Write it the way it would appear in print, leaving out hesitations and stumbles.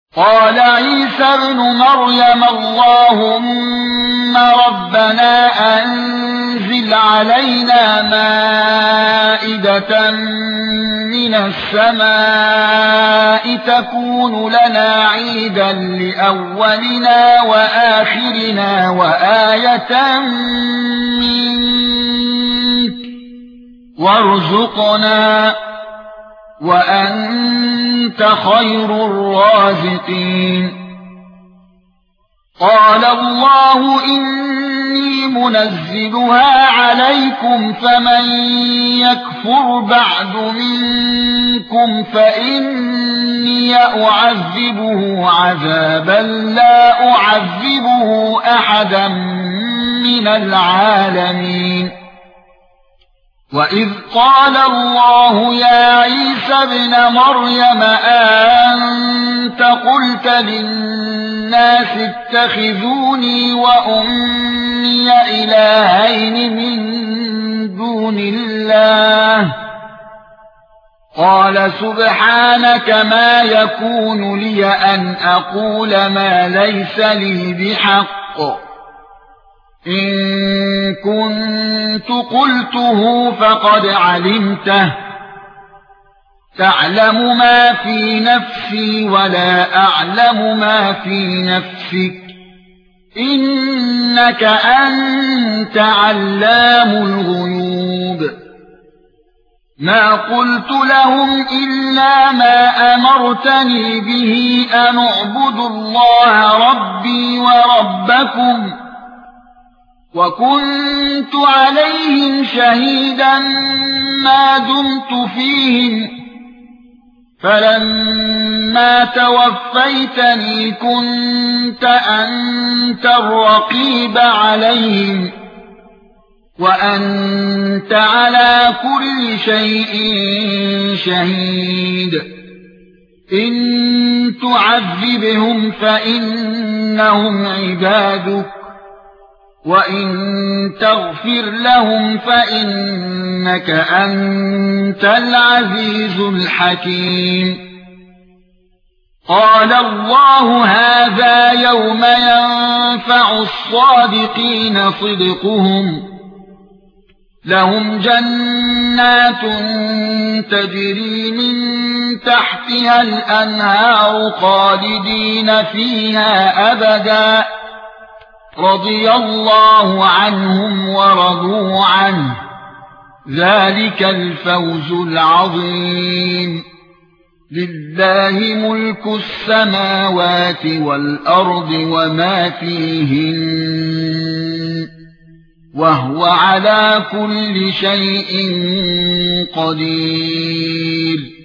قال عيسى ابن مريم اللهم ربنا أنزل علينا مائدة من السماء تكون لنا عيدا لأولنا وآخرنا وآية منك وارزقنا وأنت خير الرازقين. قال الله إني منزلها عليكم فمن يكفر بعد منكم فإني أعذبه عذابا لا أعذبه أحدا من العالمين. وَإِذْ قَالَ اللَّهُ يَا عِيسَى ابْنَ مَرْيَمَ أَأَنْتَ قُلْتَ لِلنَّاسِ اتَّخِذُونِي وَأُمِّيَ إِلَٰهَيْنِ مِن دُونِ اللَّهِ قَالَ سُبْحَانَكَ مَا يَكُونُ لِي أَنْ أَقُولَ مَا لَيْسَ لِي بِحَقٍّ إن كنت قلته فقد علمته تعلم ما في نفسي ولا أعلم ما في نفسك إنك أنت علام الغيوب. ما قلت لهم إلا ما أمرتني به أن اعبدوا الله ربي وربكم وكنت عليهم شهيدا ما دمت فيهم فلما توفيتني كنت أنت الرقيب عليهم وأنت على كل شيء شهيد. إن تعذبهم فإنهم عبادك وَإِن تَغْفِرْ لَهُمْ فَإِنَّكَ أَنْتَ الْعَزِيزُ الْحَكِيمُ. قَالَ اللَّهُ هَذَا يَوْمَ يَنفَعُ الصَّادِقِينَ صِدْقُهُمْ لَهُمْ جَنَّاتٌ تَجْرِي مِن تَحْتِهَا الْأَنْهَارُ خَالِدِينَ فِيهَا أَبَدًا رضي الله عنهم ورضوا عنه ذلك الفوز العظيم. لله ملك السماوات والأرض وما فيهن وهو على كل شيء قدير.